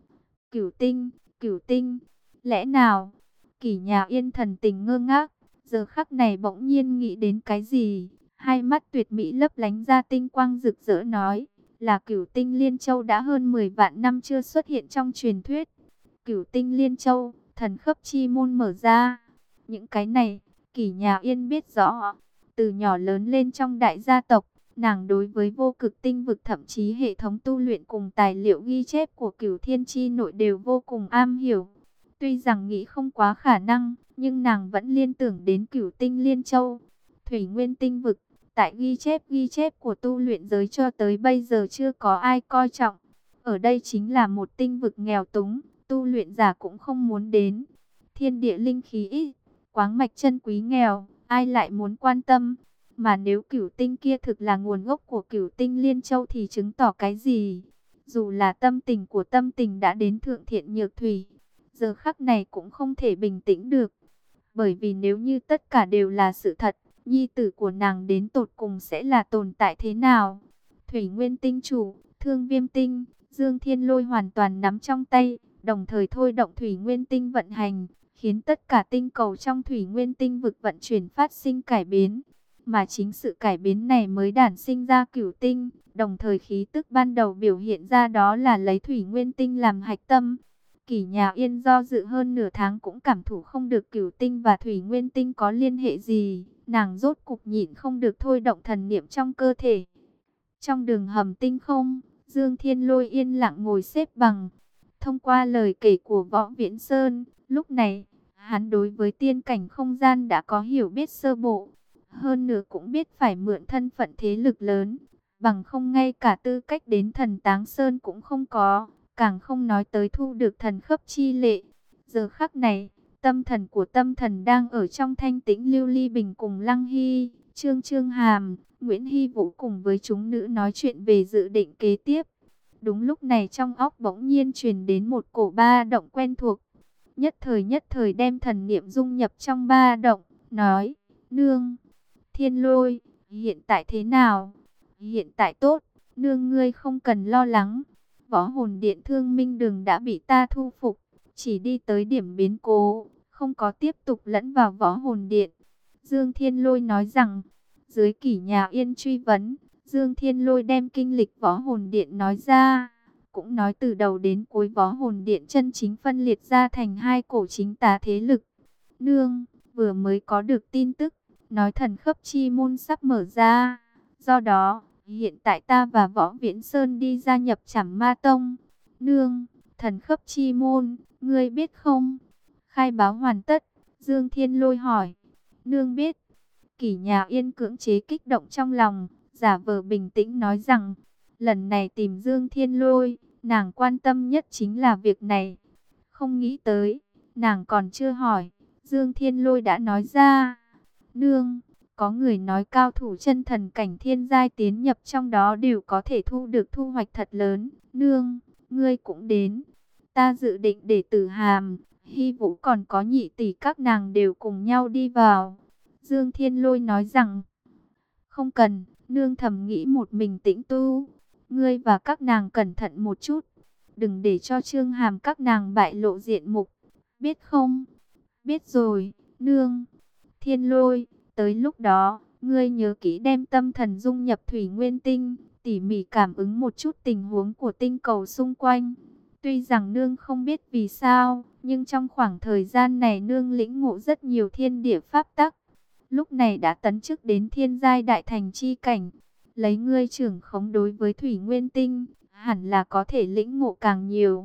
Cửu tinh, Cửu tinh, lẽ nào? Kỷ Nhà Yên thần tình ngơ ngác, giờ khắc này bỗng nhiên nghĩ đến cái gì? Hai mắt tuyệt mỹ lấp lánh ra tinh quang rực rỡ nói, là Cửu tinh Liên Châu đã hơn mười vạn năm chưa xuất hiện trong truyền thuyết. Cửu tinh Liên Châu, thần khấp chi môn mở ra. Những cái này, Kỷ Nhà Yên biết rõ. Từ nhỏ lớn lên trong đại gia tộc, nàng đối với vô cực tinh vực thậm chí hệ thống tu luyện cùng tài liệu ghi chép của Cửu Thiên Chi Nội đều vô cùng am hiểu. Tuy rằng nghĩ không quá khả năng, nhưng nàng vẫn liên tưởng đến Cửu tinh Liên Châu. Thủy Nguyên tinh vực, tại ghi chép ghi chép của tu luyện giới cho tới bây giờ chưa có ai coi trọng. Ở đây chính là một tinh vực nghèo túng, tu luyện giả cũng không muốn đến. Thiên địa linh khí ít, quáng mạch chân quý nghèo, ai lại muốn quan tâm? Mà nếu Cửu tinh kia thực là nguồn gốc của Cửu tinh Liên Châu thì chứng tỏ cái gì? Dù là tâm tình của tâm tình đã đến thượng thiện nhược thủy, giờ khắc này cũng không thể bình tĩnh được. Bởi vì nếu như tất cả đều là sự thật, nhi tử của nàng đến tột cùng sẽ là tồn tại thế nào? Thủy Nguyên tinh chủ, Thương Viêm tinh, Dương Thiên Lôi hoàn toàn nắm trong tay, đồng thời thôi động Thủy Nguyên tinh vận hành, khiến tất cả tinh cầu trong Thủy Nguyên tinh vực vận chuyển phát sinh cải biến. Mà chính sự cải biến này mới đản sinh ra Cửu tinh, đồng thời khí tức ban đầu biểu hiện ra đó là lấy Thủy Nguyên tinh làm hạch tâm. Kỷ Nhà Yên do dự hơn nửa tháng cũng cảm thụ không được Cửu tinh và Thủy Nguyên tinh có liên hệ gì, nàng rốt cục nhịn không được thôi động thần niệm trong cơ thể. Trong đường hầm tinh không, Dương Thiên Lôi yên lặng ngồi xếp bằng. Thông qua lời kể của Võ Viễn Sơn, lúc này, hắn đối với tiên cảnh không gian đã có hiểu biết sơ bộ. Hơn nữa cũng biết phải mượn thân phận thế lực lớn, bằng không ngay cả tư cách đến thần Táng Sơn cũng không có, càng không nói tới thu được thần khấp chi lệ. Giờ khắc này, tâm thần của tâm thần đang ở trong thanh tĩnh. Lưu Ly Bình cùng Lăng Hy, Trương Trương Hàm, Nguyễn Hy Vũ cùng với chúng nữ nói chuyện về dự định kế tiếp. Đúng lúc này trong óc bỗng nhiên truyền đến một cổ ba động quen thuộc. Nhất thời nhất thời đem thần niệm dung nhập trong ba động, nói, nương, Thiên Lôi, hiện tại thế nào? Hiện tại tốt, nương ngươi không cần lo lắng. Võ hồn điện Thương Minh Đường đã bị ta thu phục, chỉ đi tới điểm biến cố, không có tiếp tục lẫn vào võ hồn điện. Dương Thiên Lôi nói rằng, dưới Kỷ Nhà Yên truy vấn, Dương Thiên Lôi đem kinh lịch võ hồn điện nói ra, cũng nói từ đầu đến cuối võ hồn điện chân chính phân liệt ra thành hai cổ chính tá thế lực. Nương, vừa mới có được tin tức, nói thần khấp chi môn sắp mở ra, do đó, hiện tại ta và Võ Viễn Sơn đi gia nhập Trảm Ma Tông. Nương, thần khấp chi môn, ngươi biết không? Khai báo hoàn tất, Dương Thiên Lôi hỏi. Nương biết. Kỷ Nhà Yên cưỡng chế kích động trong lòng, giả vờ bình tĩnh nói rằng, lần này tìm Dương Thiên Lôi, nàng quan tâm nhất chính là việc này. Không nghĩ tới, nàng còn chưa hỏi, Dương Thiên Lôi đã nói ra. Nương, có người nói cao thủ chân thần cảnh thiên giai tiến nhập trong đó đều có thể thu được thu hoạch thật lớn. Nương, ngươi cũng đến. Ta dự định để Tử Hàm, Hy Vũ còn có Nhị tỷ các nàng đều cùng nhau đi vào. Dương Thiên Lôi nói rằng, không cần, nương thầm nghĩ một mình tĩnh tu. Ngươi và các nàng cẩn thận một chút, đừng để cho Trương Hàm các nàng bại lộ diện mục, biết không? Biết rồi, nương. Thiên Lôi, tới lúc đó, ngươi nhớ kỹ đem tâm thần dung nhập Thủy Nguyên tinh, tỉ mỉ cảm ứng một chút tình huống của tinh cầu xung quanh. Tuy rằng nương không biết vì sao, nhưng trong khoảng thời gian này nương lĩnh ngộ rất nhiều thiên địa pháp tắc. Lúc này đã tấn chức đến thiên giai đại thành chi cảnh. Lấy ngươi trưởng khống đối với Thủy Nguyên tinh, hẳn là có thể lĩnh ngộ càng nhiều.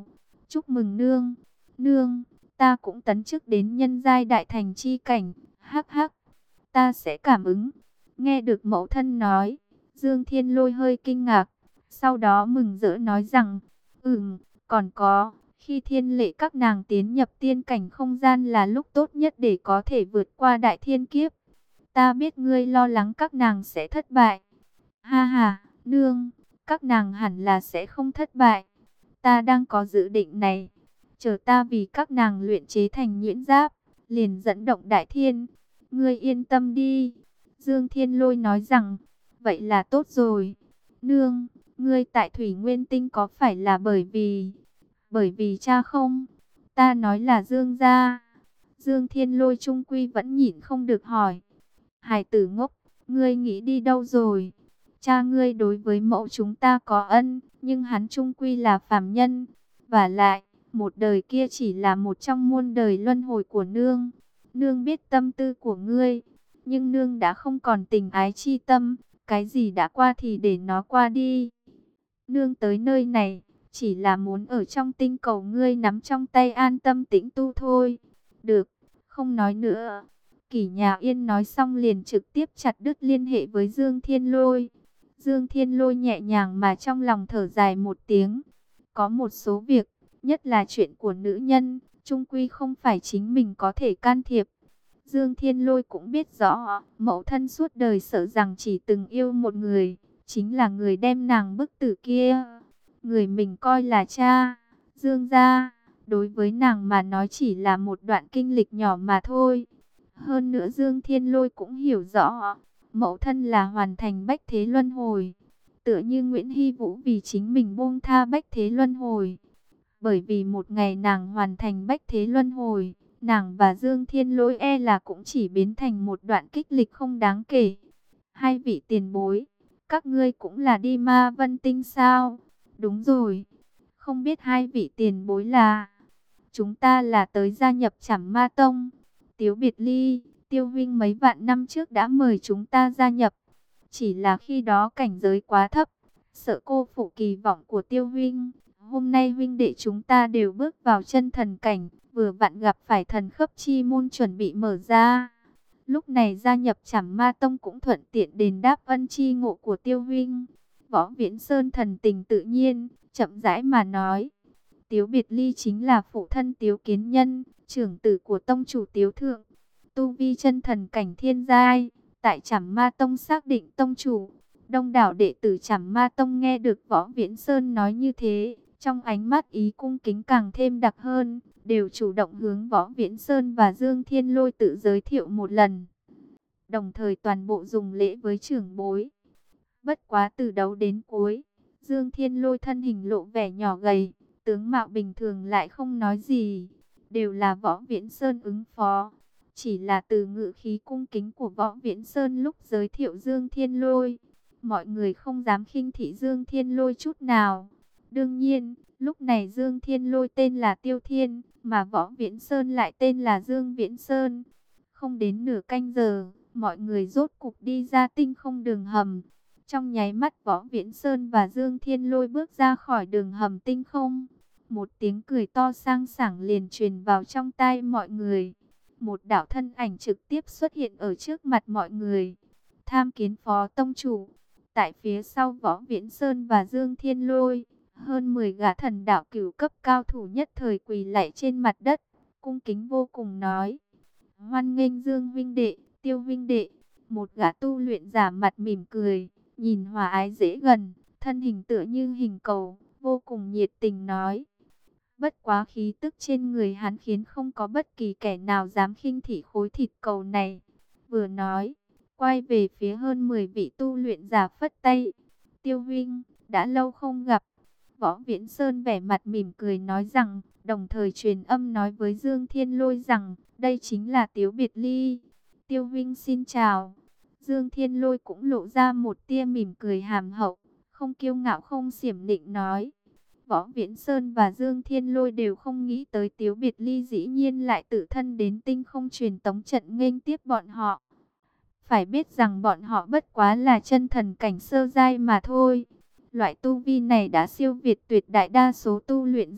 Chúc mừng nương. Nương, ta cũng tấn chức đến nhân giai đại thành chi cảnh. Hắc hắc, ta sẽ cảm ứng. Nghe được mẫu thân nói, Dương Thiên Lôi hơi kinh ngạc. Sau đó mừng rỡ nói rằng, ừm, còn có, khi thiên lệ các nàng tiến nhập tiên cảnh không gian là lúc tốt nhất để có thể vượt qua đại thiên kiếp. Ta biết ngươi lo lắng các nàng sẽ thất bại. Ha ha, nương, các nàng hẳn là sẽ không thất bại. Ta đang có dự định này. Chờ ta vì các nàng luyện chế thành nhuyễn giáp, liền dẫn động đại thiên. Ngươi yên tâm đi. Dương Thiên Lôi nói rằng, vậy là tốt rồi. Nương, ngươi tại Thủy Nguyên Tinh có phải là bởi vì... Bởi vì cha không? Ta nói là Dương gia. Dương Thiên Lôi trung quy vẫn nhịn không được hỏi. Hải tử ngốc, ngươi nghĩ đi đâu rồi? Cha ngươi đối với mẫu chúng ta có ân, nhưng hắn trung quy là phàm nhân. Và lại, một đời kia chỉ là một trong muôn đời luân hồi của nương. Nương biết tâm tư của ngươi, nhưng nương đã không còn tình ái chi tâm. Cái gì đã qua thì để nó qua đi. Nương tới nơi này, chỉ là muốn ở trong tinh cầu ngươi nắm trong tay an tâm tĩnh tu thôi. Được, không nói nữa. Kỷ Nhà Yên nói xong liền trực tiếp chặt đứt liên hệ với Dương Thiên Lôi. Dương Thiên Lôi nhẹ nhàng mà trong lòng thở dài một tiếng. Có một số việc, nhất là chuyện của nữ nhân, chung quy không phải chính mình có thể can thiệp. Dương Thiên Lôi cũng biết rõ, mẫu thân suốt đời sợ rằng chỉ từng yêu một người, chính là người đem nàng bức tử kia. Người mình coi là cha, Dương gia, đối với nàng mà nói chỉ là một đoạn kinh lịch nhỏ mà thôi. Hơn nữa Dương Thiên Lôi cũng hiểu rõ, mẫu thân là hoàn thành bách thế luân hồi. Tựa như Nguyễn Hy Vũ vì chính mình buông tha bách thế luân hồi. Bởi vì một ngày nàng hoàn thành bách thế luân hồi, nàng và Dương Thiên Lôi e là cũng chỉ biến thành một đoạn kích lịch không đáng kể. Hai vị tiền bối, các ngươi cũng là đi Ma Vân Tinh sao? Đúng rồi, không biết hai vị tiền bối là... Chúng ta là tới gia nhập Trảm Ma Tông. Tiếu Biệt Ly, Tiêu huynh mấy vạn năm trước đã mời chúng ta gia nhập. Chỉ là khi đó cảnh giới quá thấp, sợ cô phụ kỳ vọng của Tiêu huynh. Hôm nay huynh đệ chúng ta đều bước vào chân thần cảnh, vừa vặn gặp phải thần khấp chi môn chuẩn bị mở ra. Lúc này gia nhập Trảm Ma Tông cũng thuận tiện đền đáp ân chi ngộ của Tiêu huynh. Võ Viễn Sơn thần tình tự nhiên, chậm rãi mà nói. Tiếu Biệt Ly chính là phụ thân Tiếu Kiến Nhân, trưởng tử của tông chủ Tiếu Thượng. Tu vi chân thần cảnh thiên giai, tại Trảm Ma Tông xác định tông chủ. Đông đảo đệ tử Trảm Ma Tông nghe được Võ Viễn Sơn nói như thế, trong ánh mắt ý cung kính càng thêm đặc hơn, đều chủ động hướng Võ Viễn Sơn và Dương Thiên Lôi tự giới thiệu một lần. Đồng thời toàn bộ dùng lễ với trưởng bối. Bất quá từ đầu đến cuối, Dương Thiên Lôi thân hình lộ vẻ nhỏ gầy, tướng mạo bình thường lại không nói gì, đều là Võ Viễn Sơn ứng phó. Chỉ là từ ngữ khí cung kính của Võ Viễn Sơn lúc giới thiệu Dương Thiên Lôi, mọi người không dám khinh thị Dương Thiên Lôi chút nào. Đương nhiên, lúc này Dương Thiên Lôi tên là Tiêu Thiên, mà Võ Viễn Sơn lại tên là Dương Viễn Sơn. Không đến nửa canh giờ, mọi người rốt cục đi ra tinh không đường hầm. Trong nháy mắt Võ Viễn Sơn và Dương Thiên Lôi bước ra khỏi đường hầm tinh không. Một tiếng cười to sang sảng liền truyền vào trong tai mọi người. Một đạo thân ảnh trực tiếp xuất hiện ở trước mặt mọi người. Tham kiến phó tông chủ. Tại phía sau Võ Viễn Sơn và Dương Thiên Lôi, hơn mười gã thần đạo cửu cấp cao thủ nhất thời quỳ lạy trên mặt đất, cung kính vô cùng nói: Hoan nghênh Dương huynh đệ, Tiêu huynh đệ. Một gã tu luyện giả mặt mỉm cười, nhìn hòa ái dễ gần, thân hình tựa như hình cầu, vô cùng nhiệt tình nói. Bất quá khí tức trên người hắn khiến không có bất kỳ kẻ nào dám khinh thị khối thịt cầu này. Vừa nói, quay về phía hơn mười vị tu luyện giả phất tay. Tiêu huynh, đã lâu không gặp. Võ Viễn Sơn vẻ mặt mỉm cười nói rằng, đồng thời truyền âm nói với Dương Thiên Lôi rằng, đây chính là Tiếu Biệt Ly. Tiêu huynh xin chào. Dương Thiên Lôi cũng lộ ra một tia mỉm cười hàm hậu, không kiêu ngạo không xiểm nịnh nói. Võ Viễn Sơn và Dương Thiên Lôi đều không nghĩ tới Tiếu Biệt Ly dĩ nhiên lại tự thân đến tinh không truyền tống trận nghênh tiếp bọn họ. Phải biết rằng bọn họ bất quá là chân thần cảnh sơ giai mà thôi. Loại tu vi này đã siêu việt tuyệt đại đa số tu luyện giả,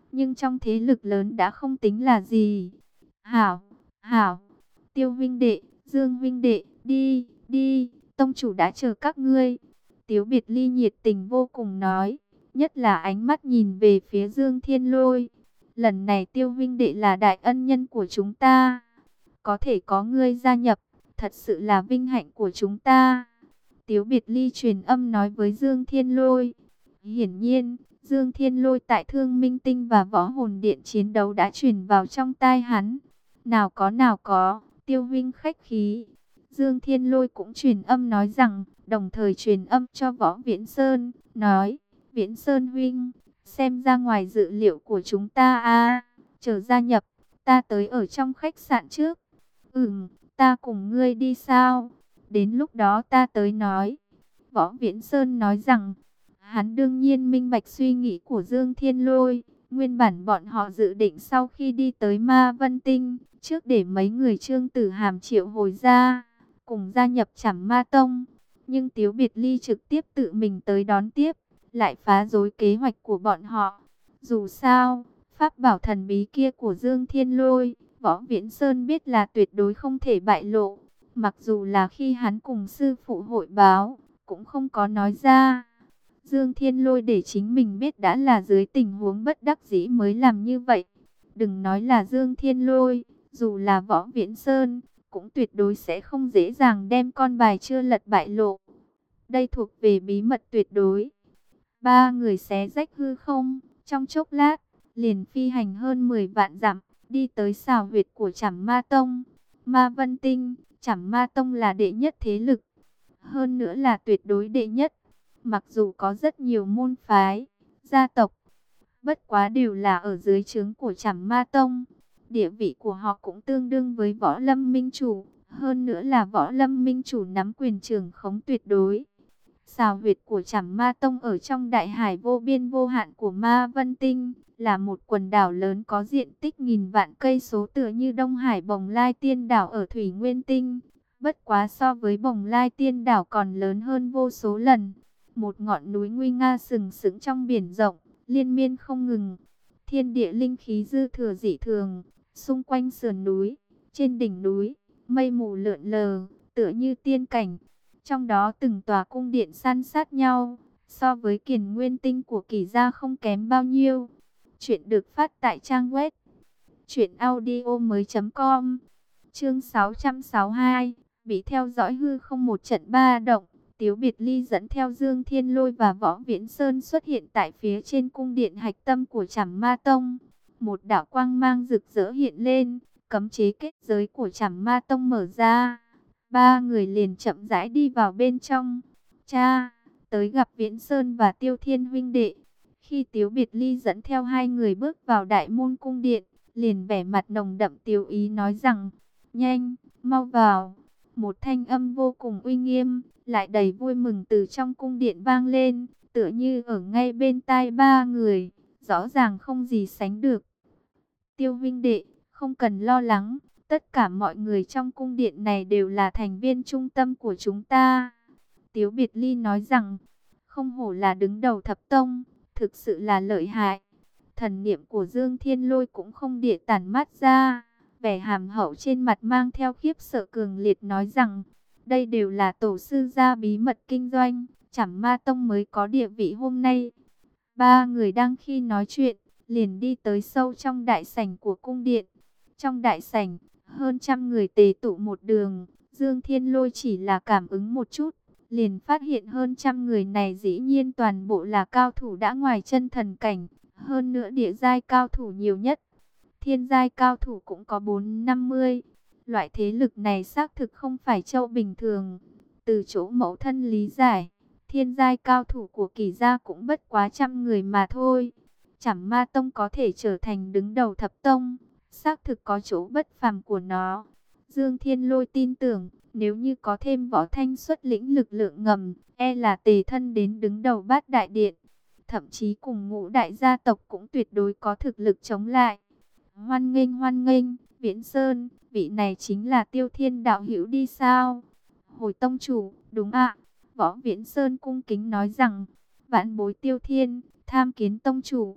nhưng trong thế lực lớn đã không tính là gì. Hảo, hảo, Tiêu huynh đệ, Dương huynh đệ, đi, đi, tông chủ đã chờ các ngươi. Tiếu Biệt Ly nhiệt tình vô cùng nói, nhất là ánh mắt nhìn về phía Dương Thiên Lôi. Lần này Tiêu huynh đệ là đại ân nhân của chúng ta, có thể có ngươi gia nhập, thật sự là vinh hạnh của chúng ta. Tiếu Biệt Ly truyền âm nói với Dương Thiên Lôi. Hiển nhiên, Dương Thiên Lôi tại Thương Minh Tinh và Võ Hồn Điện chiến đấu đã truyền vào trong tai hắn. Nào có nào có, Tiêu huynh khách khí. Dương Thiên Lôi cũng truyền âm nói rằng, đồng thời truyền âm cho Võ Viễn Sơn, nói, Viễn Sơn huynh, xem ra ngoài dự liệu của chúng ta a, chờ gia nhập, ta tới ở trong khách sạn trước. Ừm, ta cùng ngươi đi sao? Đến lúc đó ta tới nói. Võ Viễn Sơn nói rằng, hắn đương nhiên minh bạch suy nghĩ của Dương Thiên Lôi. Nguyên bản bọn họ dự định sau khi đi tới Ma Vân Tinh, trước để mấy người Trương Tử Hàm triệu hồi ra, cùng gia nhập Trảm Ma Tông. Nhưng Tiếu Biệt Ly trực tiếp tự mình tới đón tiếp, lại phá rối kế hoạch của bọn họ. Dù sao, pháp bảo thần bí kia của Dương Thiên Lôi, Võ Viễn Sơn biết là tuyệt đối không thể bại lộ. Mặc dù là khi hắn cùng sư phụ hội báo, cũng không có nói ra. Dương Thiên Lôi để chính mình biết đã là dưới tình huống bất đắc dĩ mới làm như vậy. Đừng nói là Dương Thiên Lôi, dù là Võ Viễn Sơn, cũng tuyệt đối sẽ không dễ dàng đem con bài chưa lật bại lộ. Đây thuộc về bí mật tuyệt đối. Ba người xé rách hư không, trong chốc lát, liền phi hành hơn mười vạn dặm, đi tới xào huyệt của Trảm Ma Tông. Ma Vân Tinh, Trảm Ma Tông là đệ nhất thế lực, hơn nữa là tuyệt đối đệ nhất. Mặc dù có rất nhiều môn phái, gia tộc, bất quá đều là ở dưới trướng của Trảm Ma Tông. Địa vị của họ cũng tương đương với Võ Lâm Minh Chủ, hơn nữa là Võ Lâm Minh Chủ nắm quyền trưởng khống tuyệt đối. Xào huyệt của Trảm Ma Tông ở trong đại hải vô biên vô hạn của Ma Vân Tinh, là một quần đảo lớn có diện tích nghìn vạn cây số, tựa như Đông Hải Bồng Lai Tiên Đảo ở Thủy Nguyên Tinh. Bất quá so với Bồng Lai Tiên Đảo còn lớn hơn vô số lần. Một ngọn núi nguy nga sừng sững trong biển rộng, liên miên không ngừng. Thiên địa linh khí dư thừa dị thường, xung quanh sườn núi, trên đỉnh núi, mây mù lượn lờ, tựa như tiên cảnh. Trong đó từng tòa cung điện san sát nhau, so với Kiền Nguyên Tinh của Kỳ gia không kém bao nhiêu. Chuyện được phát tại trang web truyện audio mới chấm com. Chương sáu trăm sáu mươi hai, bị theo dõi hư không một trận ba động. Tiếu Biệt Ly dẫn theo Dương Thiên Lôi và Võ Viễn Sơn xuất hiện tại phía trên cung điện hạch tâm của Trảm Ma Tông. Một đạo quang mang rực rỡ hiện lên, cấm chế kết giới của Trảm Ma Tông mở ra. Ba người liền chậm rãi đi vào bên trong. Cha, tới gặp Viễn Sơn và Tiêu Thiên huynh đệ. Khi Tiếu Biệt Ly dẫn theo hai người bước vào đại môn cung điện, liền vẻ mặt nồng đậm tiếu ý nói rằng, nhanh, mau vào. Một thanh âm vô cùng uy nghiêm, lại đầy vui mừng từ trong cung điện vang lên, tựa như ở ngay bên tai ba người, rõ ràng không gì sánh được. Tiêu huynh đệ, không cần lo lắng, tất cả mọi người trong cung điện này đều là thành viên trung tâm của chúng ta. Tiếu Biệt Ly nói rằng, không hổ là đứng đầu thập tông, thực sự là lợi hại. Thần niệm của Dương Thiên Lôi cũng không địa tản mát ra, vẻ hàm hậu trên mặt mang theo khiếp sợ cường liệt nói rằng, đây đều là tổ sư gia bí mật kinh doanh, Trảm Ma Tông mới có địa vị hôm nay. Ba người đang khi nói chuyện, liền đi tới sâu trong đại sảnh của cung điện. Trong đại sảnh, hơn trăm người tề tụ một đường, Dương Thiên Lôi chỉ là cảm ứng một chút, liền phát hiện hơn trăm người này dĩ nhiên toàn bộ là cao thủ đã ngoài chân thần cảnh, hơn nữa địa giai cao thủ nhiều nhất. Thiên giai cao thủ cũng có bốn năm mươi. Loại thế lực này xác thực không phải châu bình thường. Từ chỗ mẫu thân lý giải, thiên giai cao thủ của Kỳ gia cũng bất quá trăm người mà thôi. Trảm Ma Tông có thể trở thành đứng đầu thập tông, xác thực có chỗ bất phàm của nó. Dương Thiên Lôi tin tưởng, nếu như có thêm Võ Thanh xuất lĩnh lực lượng ngầm, e là tề thân đến đứng đầu bát đại điện. Thậm chí cùng ngũ đại gia tộc cũng tuyệt đối có thực lực chống lại. Hoan nghênh hoan nghênh, Viễn Sơn, vị này chính là Tiêu Thiên đạo hữu đi sao? Hồi tông chủ, đúng ạ. Võ Viễn Sơn cung kính nói rằng, vãn bối Tiêu Thiên, tham kiến tông chủ.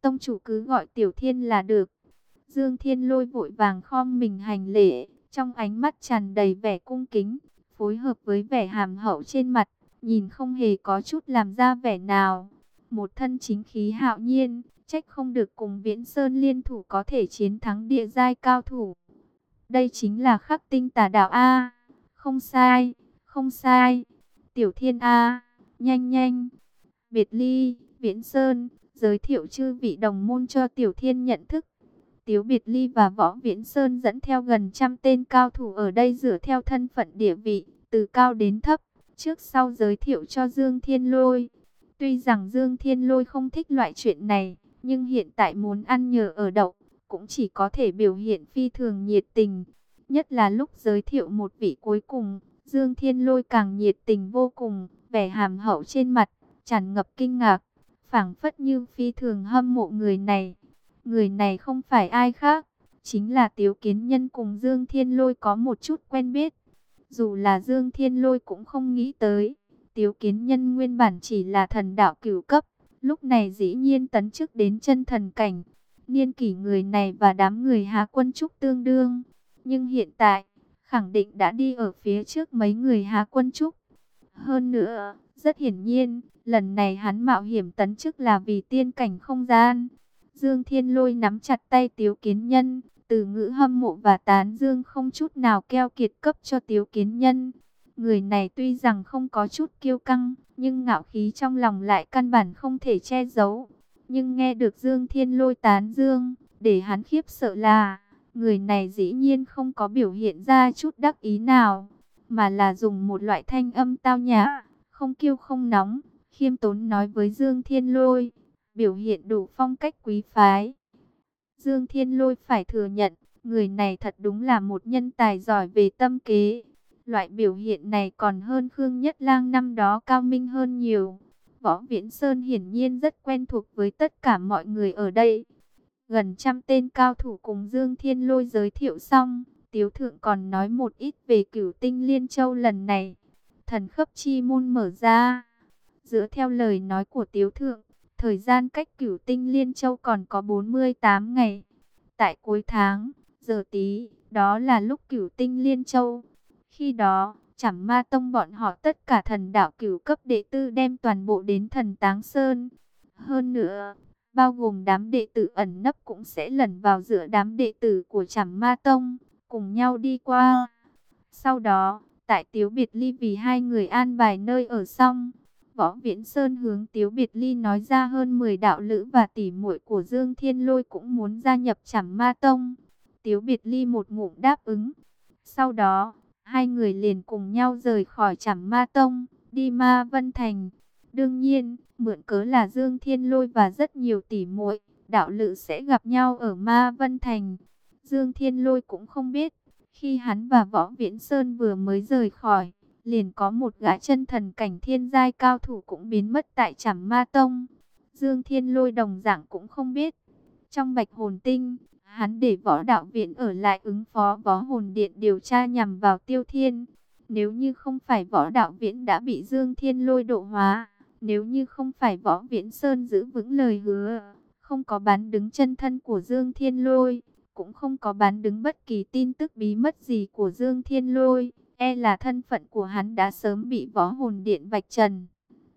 tông chủ cứ gọi Tiểu Thiên là được. Dương Thiên Lôi vội vàng khom mình hành lễ, trong ánh mắt tràn đầy vẻ cung kính, phối hợp với vẻ hàm hậu trên mặt, nhìn không hề có chút làm ra vẻ nào. Một thân chính khí hạo nhiên, trách không được cùng Viễn Sơn liên thủ có thể chiến thắng địa giai cao thủ. Đây chính là Khắc Tinh Tà Đạo a. Không sai, không sai. Tiểu Thiên a, nhanh nhanh. Biệt Ly, Viễn Sơn, giới thiệu chư vị đồng môn cho Tiểu Thiên nhận thức. Tiếu Biệt Ly và Võ Viễn Sơn dẫn theo gần trăm tên cao thủ ở đây dựa theo thân phận địa vị, từ cao đến thấp, trước sau giới thiệu cho Dương Thiên Lôi. Tuy rằng Dương Thiên Lôi không thích loại chuyện này, nhưng hiện tại muốn ăn nhờ ở đậu, cũng chỉ có thể biểu hiện phi thường nhiệt tình. Nhất là lúc giới thiệu một vị cuối cùng, Dương Thiên Lôi càng nhiệt tình vô cùng, vẻ hàm hậu trên mặt, tràn ngập kinh ngạc, phảng phất như phi thường hâm mộ người này. Người này không phải ai khác, chính là Tiếu Kiến Nhân cùng Dương Thiên Lôi có một chút quen biết. Dù là Dương Thiên Lôi cũng không nghĩ tới, Tiếu Kiến Nhân nguyên bản chỉ là thần đạo cửu cấp, lúc này dĩ nhiên tấn chức đến chân thần cảnh. Niên kỷ người này và đám người Há Quân Trúc tương đương, nhưng hiện tại, khẳng định đã đi ở phía trước mấy người Há Quân Trúc. Hơn nữa, rất hiển nhiên, lần này hắn mạo hiểm tấn chức là vì tiên cảnh không gian. Dương Thiên Lôi nắm chặt tay Tiếu Kiến Nhân, từ ngữ hâm mộ và tán dương không chút nào keo kiệt cấp cho Tiếu Kiến Nhân. Người này tuy rằng không có chút kiêu căng, nhưng ngạo khí trong lòng lại căn bản không thể che giấu. Nhưng nghe được Dương Thiên Lôi tán dương, để hắn khiếp sợ là, người này dĩ nhiên không có biểu hiện ra chút đắc ý nào, mà là dùng một loại thanh âm tao nhã, không kiêu không nóng, khiêm tốn nói với Dương Thiên Lôi, biểu hiện đủ phong cách quý phái. Dương Thiên Lôi phải thừa nhận, người này thật đúng là một nhân tài giỏi về tâm kế. Loại biểu hiện này còn hơn Khương Nhất Lang năm đó cao minh hơn nhiều. Võ Viễn Sơn hiển nhiên rất quen thuộc với tất cả mọi người ở đây. Gần trăm tên cao thủ cùng Dương Thiên Lôi giới thiệu xong, Tiếu Thượng còn nói một ít về Cửu Tinh Liên Châu lần này. Thần khấp chi môn mở ra. Dựa theo lời nói của Tiếu Thượng, thời gian cách Cửu Tinh Liên Châu còn có bốn mươi tám ngày. Tại cuối tháng, giờ tí, đó là lúc Cửu Tinh Liên Châu. Khi đó, Trảm Ma Tông bọn họ tất cả thần đạo cửu cấp đệ tử đem toàn bộ đến Thần Táng Sơn. Hơn nữa, bao gồm đám đệ tử ẩn nấp cũng sẽ lẩn vào giữa đám đệ tử của Trảm Ma Tông, cùng nhau đi qua. Sau đó, tại Tiếu Biệt Ly vì hai người an bài nơi ở xong, Võ Viễn Sơn hướng Tiếu Biệt Ly nói ra hơn mười đạo lữ và tỷ muội của Dương Thiên Lôi cũng muốn gia nhập Trảm Ma Tông. Tiếu Biệt Ly một ngụm đáp ứng. Sau đó, hai người liền cùng nhau rời khỏi Trảm Ma Tông, đi Ma Vân Thành. Đương nhiên, mượn cớ là Dương Thiên Lôi và rất nhiều tỷ muội, đạo lữ sẽ gặp nhau ở Ma Vân Thành. Dương Thiên Lôi cũng không biết, khi hắn và Võ Viễn Sơn vừa mới rời khỏi, liền có một gã chân thần cảnh thiên giai cao thủ cũng biến mất tại Trảm Ma Tông. Dương Thiên Lôi đồng dạng cũng không biết. Trong Bạch Hồn Tinh, hắn để Võ Đạo Viễn ở lại ứng phó Võ Hồn Điện điều tra nhằm vào Tiêu Thiên. Nếu như không phải Võ Đạo Viễn đã bị Dương Thiên Lôi độ hóa, nếu như không phải Võ Viễn Sơn giữ vững lời hứa, không có bán đứng chân thân của Dương Thiên Lôi, cũng không có bán đứng bất kỳ tin tức bí mật gì của Dương Thiên Lôi, e là thân phận của hắn đã sớm bị Võ Hồn Điện vạch trần.